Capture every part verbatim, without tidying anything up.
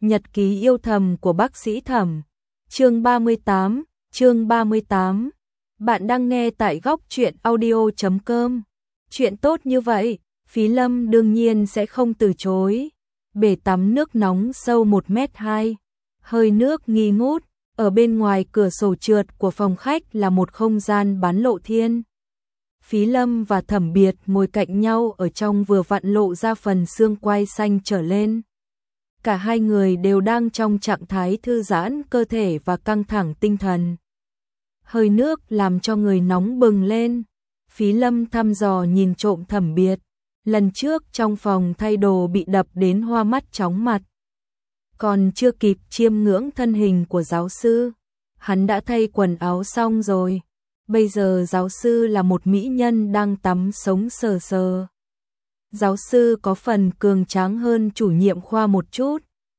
Nhật ký yêu thầm của bác sĩ Thẩm. Chương ba mươi tám, chương ba mươi tám. Bạn đang nghe tại góc truyện audio chấm com. Chuyện tốt như vậy, Phí Lâm đương nhiên sẽ không từ chối. Bể tắm nước nóng sâu một mét hai, hơi nước nghi ngút, ở bên ngoài cửa sổ trượt của phòng khách là một không gian bán lộ thiên. Phí Lâm và Thẩm Biệt ngồi cạnh nhau ở trong vừa vặn lộ ra phần xương quai xanh trở lên. Cả hai người đều đang trong trạng thái thư giãn cơ thể và căng thẳng tinh thần. Hơi nước làm cho người nóng bừng lên. Phí Lâm thăm dò nhìn trộm Thẩm Biệt. Lần trước trong phòng thay đồ bị đập đến hoa mắt chóng mặt. Còn chưa kịp chiêm ngưỡng thân hình của giáo sư, hắn đã thay quần áo xong rồi. Bây giờ giáo sư là một mỹ nhân đang tắm sống sờ sờ. Giáo sư có phần cường tráng hơn chủ nhiệm khoa một chút.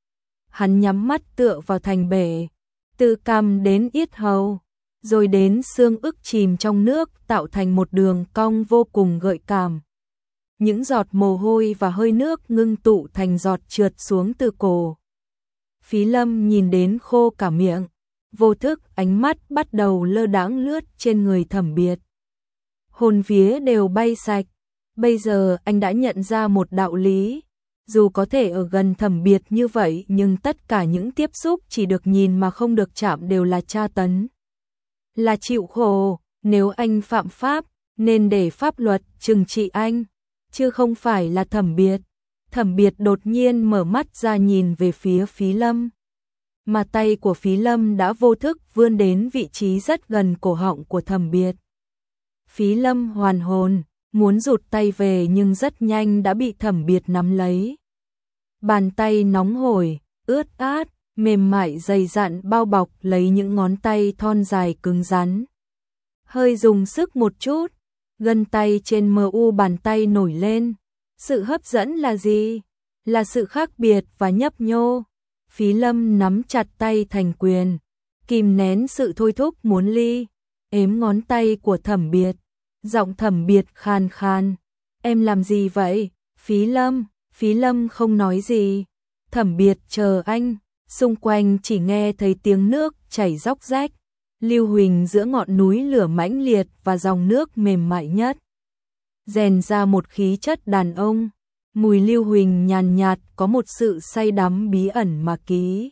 Hắn nhắm mắt tựa vào thành bể, từ cằm đến yết hầu, rồi đến xương ức chìm trong nước tạo thành một đường cong vô cùng gợi cảm. Những giọt mồ hôi và hơi nước ngưng tụ thành giọt trượt xuống từ cổ. Phí Lâm nhìn đến khô cả miệng, vô thức ánh mắt bắt đầu lơ đãng lướt trên người Thẩm Biệt. Hồn vía đều bay sạch. Bây giờ anh đã nhận ra một đạo lý, dù có thể ở gần Thẩm Biệt như vậy nhưng tất cả những tiếp xúc chỉ được nhìn mà không được chạm đều là tra tấn, là chịu khổ. Nếu anh phạm pháp, nên để pháp luật trừng trị anh, chứ không phải là Thẩm Biệt. Thẩm Biệt đột nhiên mở mắt ra nhìn về phía Phí Lâm, mà tay của Phí Lâm đã vô thức vươn đến vị trí rất gần cổ họng của Thẩm Biệt. Phí Lâm hoàn hồn, muốn rụt tay về nhưng rất nhanh đã bị Thẩm Biệt nắm lấy. Bàn tay nóng hổi, ướt át, mềm mại dày dặn bao bọc lấy những ngón tay thon dài cứng rắn. Hơi dùng sức một chút, gân tay trên mờ u bàn tay nổi lên. Sự hấp dẫn là gì? Là sự khác biệt và nhấp nhô. Phí Lâm nắm chặt tay thành quyền, kìm nén sự thôi thúc muốn ly, ếm ngón tay của Thẩm Biệt. Giọng Thẩm Biệt khan khan. Em làm gì vậy? Phí Lâm. Phí Lâm không nói gì. Thẩm Biệt chờ anh. Xung quanh chỉ nghe thấy tiếng nước chảy róc rách, lưu huỳnh giữa ngọn núi lửa mãnh liệt và dòng nước mềm mại nhất, rèn ra một khí chất đàn ông. Mùi lưu huỳnh nhàn nhạt có một sự say đắm bí ẩn mà ký.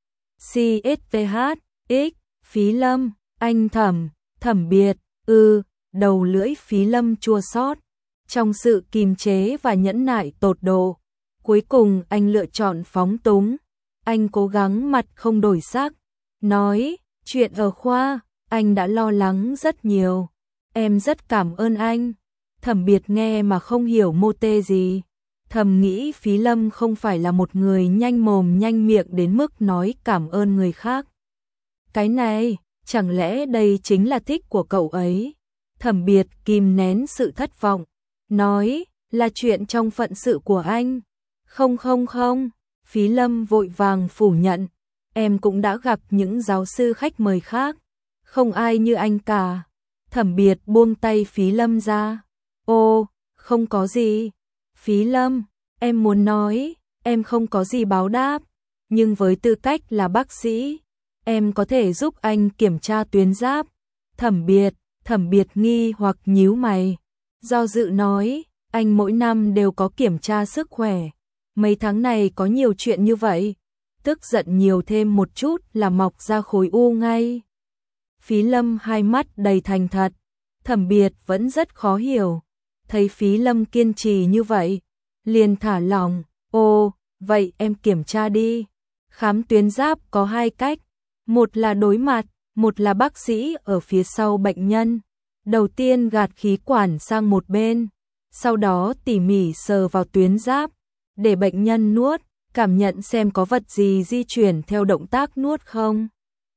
xê ét pê hát, X, Phí Lâm, anh Thẩm, Thẩm Biệt, ư, đầu lưỡi Phí Lâm chua xót. Trong sự kìm chế và nhẫn nại tột độ, cuối cùng anh lựa chọn phóng túng. Anh cố gắng mặt không đổi sắc, nói, chuyện ở khoa, anh đã lo lắng rất nhiều. Em rất cảm ơn anh. Thẩm Biệt nghe mà không hiểu mô tê gì. Thầm nghĩ Phí Lâm không phải là một người nhanh mồm nhanh miệng đến mức nói cảm ơn người khác. Cái này, chẳng lẽ đây chính là thích của cậu ấy? Thẩm Biệt kìm nén sự thất vọng, nói, là chuyện trong phận sự của anh. Không không không, Phí Lâm vội vàng phủ nhận. Em cũng đã gặp những giáo sư khách mời khác, không ai như anh cả. Thẩm Biệt buông tay Phí Lâm ra. Ô, không có gì. Phí Lâm, em muốn nói, em không có gì báo đáp, nhưng với tư cách là bác sĩ, em có thể giúp anh kiểm tra tuyến giáp. Thẩm Biệt, Thẩm Biệt nghi hoặc nhíu mày, do dự nói, anh mỗi năm đều có kiểm tra sức khỏe, mấy tháng này có nhiều chuyện như vậy, tức giận nhiều thêm một chút là mọc ra khối u ngay. Phí Lâm hai mắt đầy thành thật, Thẩm Biệt vẫn rất khó hiểu. Thấy Phí Lâm kiên trì như vậy, liền thả lỏng. Ồ, vậy em kiểm tra đi. Khám tuyến giáp có hai cách, một là đối mặt, một là bác sĩ ở phía sau bệnh nhân. Đầu tiên gạt khí quản sang một bên, sau đó tỉ mỉ sờ vào tuyến giáp, để bệnh nhân nuốt, cảm nhận xem có vật gì di chuyển theo động tác nuốt không.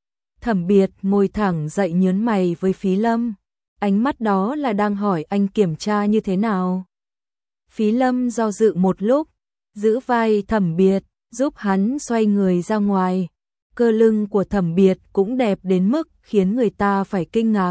Thẩm Biệt ngồi thẳng dậy nhớn mày với Phí Lâm. Ánh mắt đó là đang hỏi anh kiểm tra như thế nào. Phí Lâm do dự một lúc, giữ vai Thẩm Biệt, giúp hắn xoay người ra ngoài. Cơ lưng của Thẩm Biệt cũng đẹp đến mức khiến người ta phải kinh ngạc.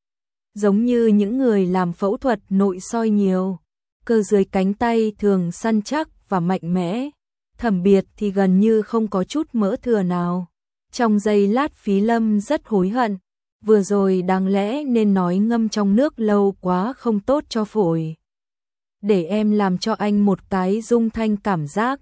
Giống như những người làm phẫu thuật nội soi nhiều, cơ dưới cánh tay thường săn chắc và mạnh mẽ. Thẩm Biệt thì gần như không có chút mỡ thừa nào. Trong giây lát Phí Lâm rất hối hận, vừa rồi đáng lẽ nên nói ngâm trong nước lâu quá không tốt cho phổi. Để em làm cho anh một cái dung thanh cảm giác.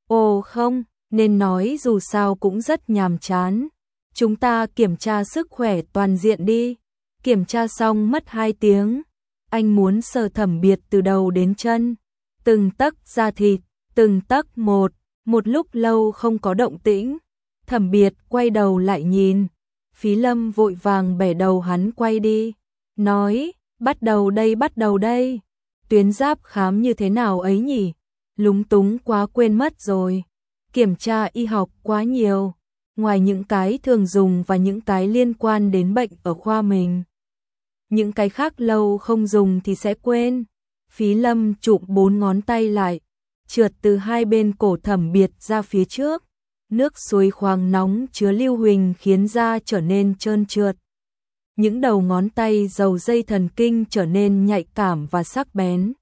Ồ không, nên nói dù sao cũng rất nhàm chán. Chúng ta kiểm tra sức khỏe toàn diện đi. Kiểm tra xong mất hai tiếng. Anh muốn sờ Thẩm Biệt từ đầu đến chân, từng tấc da thịt, từng tấc một. Một lúc lâu không có động tĩnh, Thẩm Biệt quay đầu lại nhìn. Phí Lâm vội vàng bẻ đầu hắn quay đi, nói, bắt đầu đây bắt đầu đây. Tuyến giáp khám như thế nào ấy nhỉ? Lúng túng quá quên mất rồi. Kiểm tra y học quá nhiều, ngoài những cái thường dùng và những cái liên quan đến bệnh ở khoa mình. Những cái khác lâu không dùng thì sẽ quên. Phí Lâm chụm bốn ngón tay lại, trượt từ hai bên cổ Thẩm Biệt ra phía trước. Nước suối khoáng nóng chứa lưu huỳnh khiến da trở nên trơn trượt. Những đầu ngón tay dầu dây thần kinh trở nên nhạy cảm và sắc bén.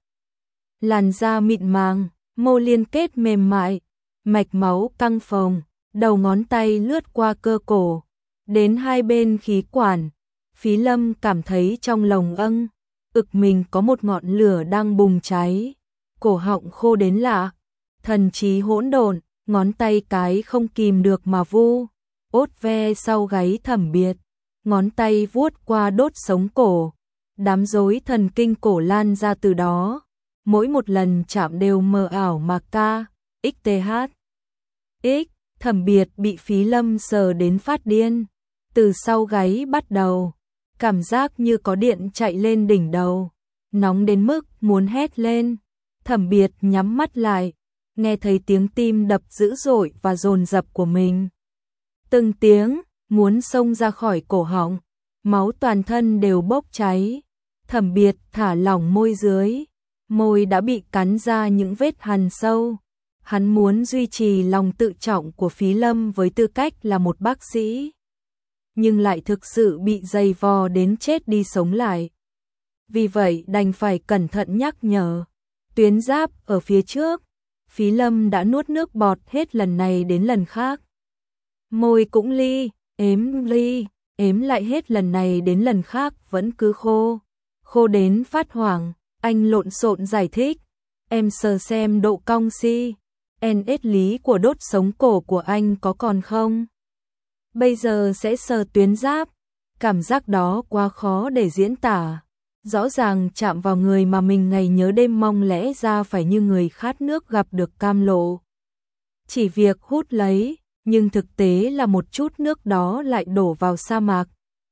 Làn da mịn màng, mô liên kết mềm mại, mạch máu căng phồng, đầu ngón tay lướt qua cơ cổ, đến hai bên khí quản. Phí Lâm cảm thấy trong lồng âng, ực mình có một ngọn lửa đang bùng cháy, cổ họng khô đến lạ, thần trí hỗn độn, ngón tay cái không kìm được mà vu, ốt ve sau gáy Thẩm Biệt, ngón tay vuốt qua đốt sống cổ, đám rối thần kinh cổ lan ra từ đó, mỗi một lần chạm đều mờ ảo mà ca, xth. X, Thẩm Biệt bị Phí Lâm sờ đến phát điên, từ sau gáy bắt đầu, cảm giác như có điện chạy lên đỉnh đầu, nóng đến mức muốn hét lên. Thẩm Biệt nhắm mắt lại, nghe thấy tiếng tim đập dữ dội và dồn dập của mình. Từng tiếng, muốn xông ra khỏi cổ họng, máu toàn thân đều bốc cháy. Thẩm Biệt thả lỏng môi dưới, môi đã bị cắn ra những vết hằn sâu. Hắn muốn duy trì lòng tự trọng của Phí Lâm với tư cách là một bác sĩ, nhưng lại thực sự bị dày vò đến chết đi sống lại. Vì vậy đành phải cẩn thận nhắc nhở. Tuyến giáp ở phía trước, Phí Lâm đã nuốt nước bọt hết lần này đến lần khác. Môi cũng ly, ếm ly, ếm lại hết lần này đến lần khác vẫn cứ khô. Khô đến phát hoảng, anh lộn xộn giải thích. Em sờ xem độ cong si, en ét lý của đốt sống cổ của anh có còn không? Bây giờ sẽ sờ tuyến giáp. Cảm giác đó quá khó để diễn tả. Rõ ràng chạm vào người mà mình ngày nhớ đêm mong lẽ ra phải như người khát nước gặp được cam lộ. Chỉ việc hút lấy, nhưng thực tế là một chút nước đó lại đổ vào sa mạc.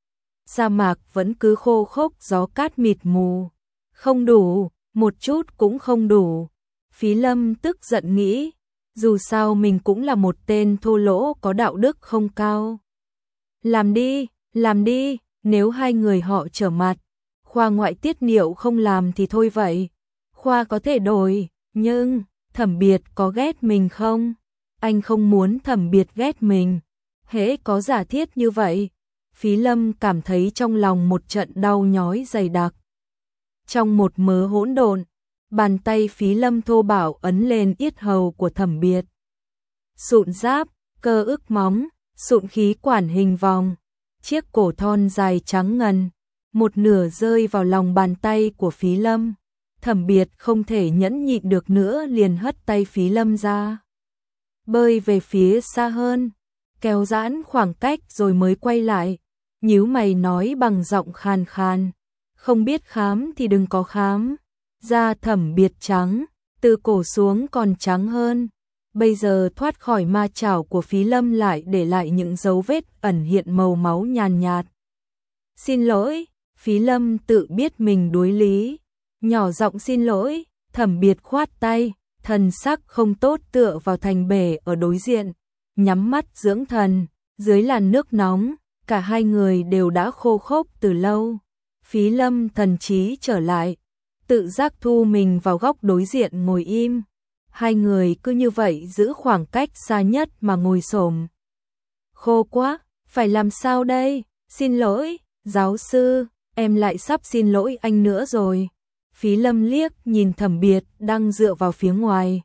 Sa mạc vẫn cứ khô khốc, gió cát mịt mù. Không đủ, một chút cũng không đủ. Phí Lâm tức giận nghĩ, dù sao mình cũng là một tên thô lỗ có đạo đức không cao. Làm đi, làm đi, nếu hai người họ trở mặt, khoa ngoại tiết niệu không làm thì thôi vậy. Khoa có thể đổi, nhưng Thẩm Biệt có ghét mình không? Anh không muốn Thẩm Biệt ghét mình. Hễ có giả thiết như vậy, Phí Lâm cảm thấy trong lòng một trận đau nhói dày đặc. Trong một mớ hỗn độn, bàn tay Phí Lâm thô bạo ấn lên yết hầu của Thẩm Biệt. Sụn giáp, cơ ức móng, sụn khí quản hình vòng, chiếc cổ thon dài trắng ngần, một nửa rơi vào lòng bàn tay của Phí Lâm. Thẩm Biệt không thể nhẫn nhịn được nữa liền hất tay Phí Lâm ra, bơi về phía xa hơn, kéo giãn khoảng cách rồi mới quay lại, nhíu mày nói bằng giọng khàn khàn, không biết khám thì đừng có khám. Da Thẩm Biệt trắng, từ cổ xuống còn trắng hơn. Bây giờ thoát khỏi ma chảo của Phí Lâm lại để lại những dấu vết ẩn hiện màu máu nhàn nhạt. Xin lỗi, Phí Lâm tự biết mình đối lý, nhỏ giọng xin lỗi. Thẩm Biệt khoát tay, thần sắc không tốt tựa vào thành bể ở đối diện, nhắm mắt dưỡng thần. Dưới làn nước nóng, cả hai người đều đã khô khốc từ lâu. Phí Lâm thần trí trở lại, tự giác thu mình vào góc đối diện ngồi im. Hai người cứ như vậy giữ khoảng cách xa nhất mà ngồi xổm. Khô quá, phải làm sao đây? Xin lỗi, giáo sư, em lại sắp xin lỗi anh nữa rồi. Phí Lâm liếc nhìn Thẩm Biệt đang dựa vào phía ngoài.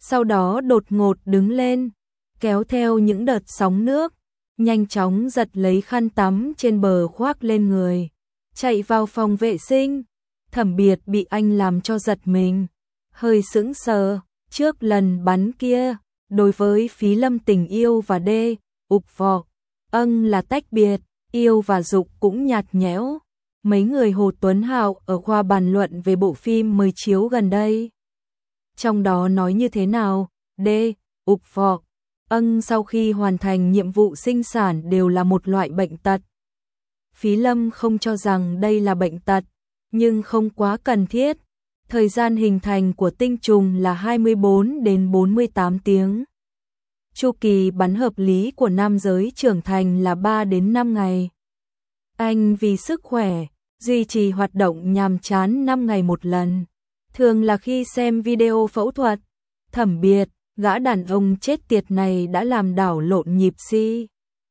sau đó đột ngột đứng lên, kéo theo những đợt sóng nước, nhanh chóng giật lấy khăn tắm trên bờ khoác lên người, chạy vào phòng vệ sinh. Thẩm Biệt bị anh làm cho giật mình, hơi sững sờ. Trước lần bắn kia, đối với Phí Lâm tình yêu và đê, ục vọ, âng là tách biệt, yêu và dục cũng nhạt nhẽo. Mấy người Hồ Tuấn Hạo ở khoa bàn luận về bộ phim mới chiếu gần đây. Trong đó nói như thế nào, đê, ục vọ, âng sau khi hoàn thành nhiệm vụ sinh sản đều là một loại bệnh tật. Phí Lâm không cho rằng đây là bệnh tật, nhưng không quá cần thiết. Thời gian hình thành của tinh trùng là hai mươi bốn đến bốn mươi tám tiếng. Chu kỳ bắn hợp lý của nam giới trưởng thành là ba đến năm ngày. Anh vì sức khỏe, duy trì hoạt động nhàm chán năm ngày một lần. Thường là khi xem video phẫu thuật. Thẩm Biệt, gã đàn ông chết tiệt này đã làm đảo lộn nhịp si.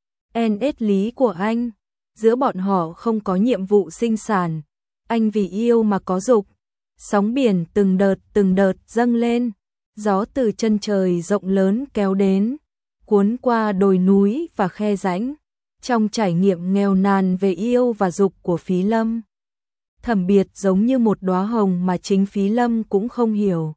en ét lý của anh. Giữa bọn họ không có nhiệm vụ sinh sản. Anh vì yêu mà có dục. Sóng biển từng đợt từng đợt dâng lên. Gió từ chân trời rộng lớn kéo đến, cuốn qua đồi núi và khe rãnh. Trong trải nghiệm nghèo nàn về yêu và dục của Phí Lâm, Thẩm Biệt giống như một đóa hồng mà chính Phí Lâm cũng không hiểu.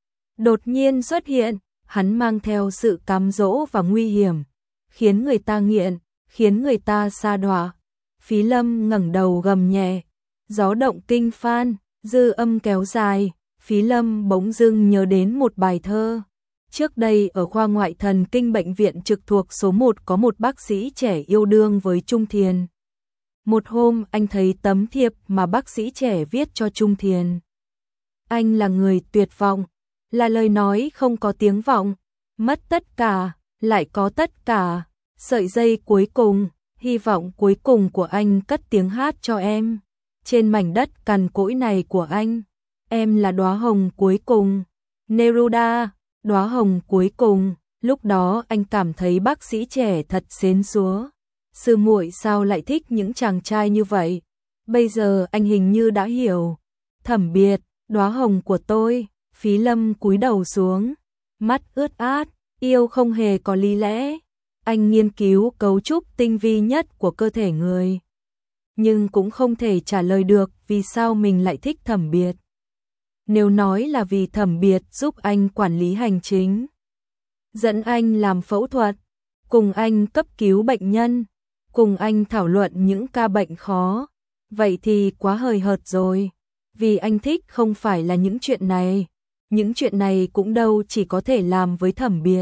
Đột nhiên xuất hiện, hắn mang theo sự cám dỗ và nguy hiểm, khiến người ta nghiện, khiến người ta sa đọa. Phí Lâm ngẩng đầu gầm nhẹ, gió động kinh phan, dư âm kéo dài. Phí Lâm bỗng dưng nhớ đến một bài thơ. Trước đây ở khoa ngoại thần kinh bệnh viện trực thuộc số một có một bác sĩ trẻ yêu đương với Trung Thiền. Một hôm anh thấy tấm thiệp mà bác sĩ trẻ viết cho Trung Thiền. Anh là người tuyệt vọng, là lời nói không có tiếng vọng, mất tất cả, lại có tất cả, sợi dây cuối cùng, hy vọng cuối cùng của anh cất tiếng hát cho em. Trên mảnh đất cằn cỗi này của anh, em là đóa hồng cuối cùng. Neruda, đóa hồng cuối cùng. Lúc đó anh cảm thấy bác sĩ trẻ thật xến xúa. Sư muội sao lại thích những chàng trai như vậy? Bây giờ anh hình như đã hiểu. Thẩm Biệt, đóa hồng của tôi. Phí Lâm cúi đầu xuống, mắt ướt át, yêu không hề có lý lẽ. Anh nghiên cứu cấu trúc tinh vi nhất của cơ thể người, nhưng cũng không thể trả lời được vì sao mình lại thích Thẩm Biệt. Nếu nói là vì Thẩm Biệt giúp anh quản lý hành chính, dẫn anh làm phẫu thuật, cùng anh cấp cứu bệnh nhân, cùng anh thảo luận những ca bệnh khó, vậy thì quá hời hợt rồi. Vì anh thích không phải là những chuyện này, những chuyện này cũng đâu chỉ có thể làm với Thẩm Biệt.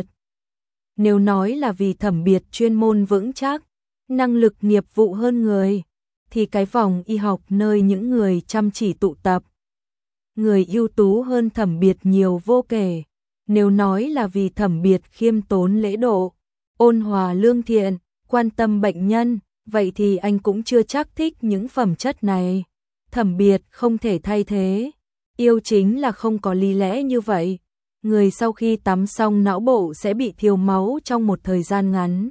Nếu nói là vì Thẩm Biệt chuyên môn vững chắc, năng lực nghiệp vụ hơn người, thì cái vòng y học nơi những người chăm chỉ tụ tập, người ưu tú hơn Thẩm Biệt nhiều vô kể. Nếu nói là vì Thẩm Biệt khiêm tốn lễ độ, ôn hòa lương thiện, quan tâm bệnh nhân, vậy thì anh cũng chưa chắc thích những phẩm chất này. Thẩm Biệt không thể thay thế. Yêu chính là không có lý lẽ như vậy. Người sau khi tắm xong não bộ sẽ bị thiếu máu trong một thời gian ngắn.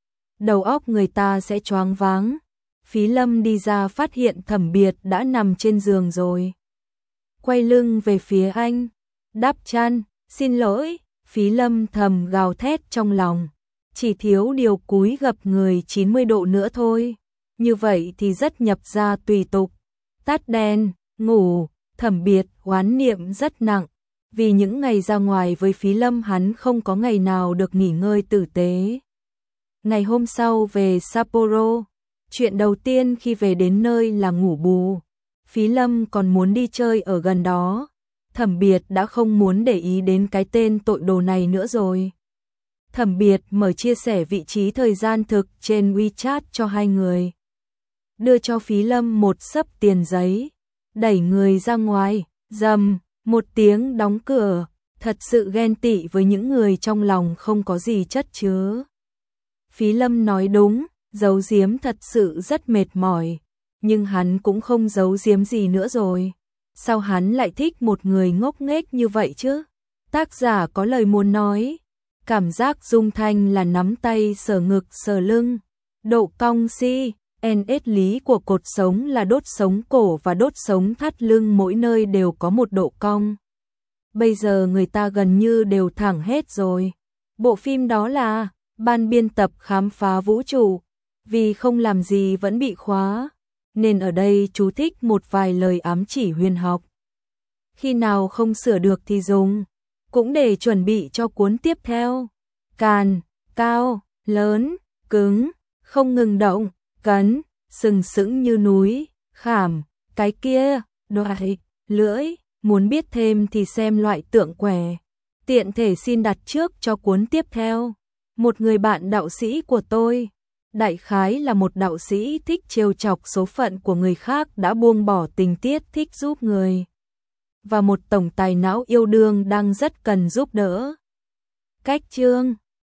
Đầu óc người ta sẽ choáng váng. Phí Lâm đi ra phát hiện Thẩm Biệt đã nằm trên giường rồi. Quay lưng về phía anh, đắp chăn, xin lỗi. Phí Lâm thầm gào thét trong lòng. Chỉ thiếu điều cúi gập người chín mươi độ nữa thôi. Như vậy thì rất nhập gia tùy tục. Tắt đèn, ngủ. Thẩm Biệt oán niệm rất nặng. Vì những ngày ra ngoài với Phí Lâm hắn không có ngày nào được nghỉ ngơi tử tế. Ngày hôm sau về Sapporo, chuyện đầu tiên khi về đến nơi là ngủ bù. Phí Lâm còn muốn đi chơi ở gần đó. Thẩm Biệt đã không muốn để ý đến cái tên tội đồ này nữa rồi. Thẩm Biệt mở chia sẻ vị trí thời gian thực trên WeChat cho hai người. Đưa cho Phí Lâm một xấp tiền giấy, đẩy người ra ngoài, rầm, một tiếng đóng cửa, thật sự ghen tị với những người trong lòng không có gì chất chứa. Phí Lâm nói đúng, giấu giếm thật sự rất mệt mỏi, nhưng hắn cũng không giấu giếm gì nữa rồi. Sao hắn lại thích một người ngốc nghếch như vậy chứ? Tác giả có lời muốn nói. Cảm giác dung thanh là nắm tay sờ ngực sờ lưng. Độ cong si, en ét lý của cột sống là đốt sống cổ và đốt sống thắt lưng mỗi nơi đều có một độ cong. bây giờ người ta gần như đều thẳng hết rồi. Bộ phim đó là ban biên tập khám phá vũ trụ, vì không làm gì vẫn bị khóa, nên ở đây chú thích một vài lời ám chỉ huyền học. Khi nào không sửa được thì dùng, cũng để chuẩn bị cho cuốn tiếp theo. Càn, cao, lớn, cứng, không ngừng động, cấn, sừng sững như núi, khảm, cái kia, đoại, lưỡi, muốn biết thêm thì xem loại tượng quẻ. Tiện thể xin đặt trước cho cuốn tiếp theo. Một người bạn đạo sĩ của tôi, đại khái là một đạo sĩ thích trêu chọc số phận của người khác, đã buông bỏ tình tiết thích giúp người, và một tổng tài não yêu đương đang rất cần giúp đỡ. Cách chương